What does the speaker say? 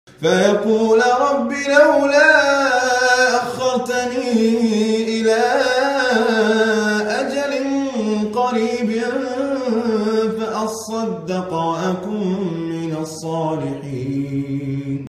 فيقول رب لولا أخرتني إلى أجل قريب فأصدق وأكن من الصالحين.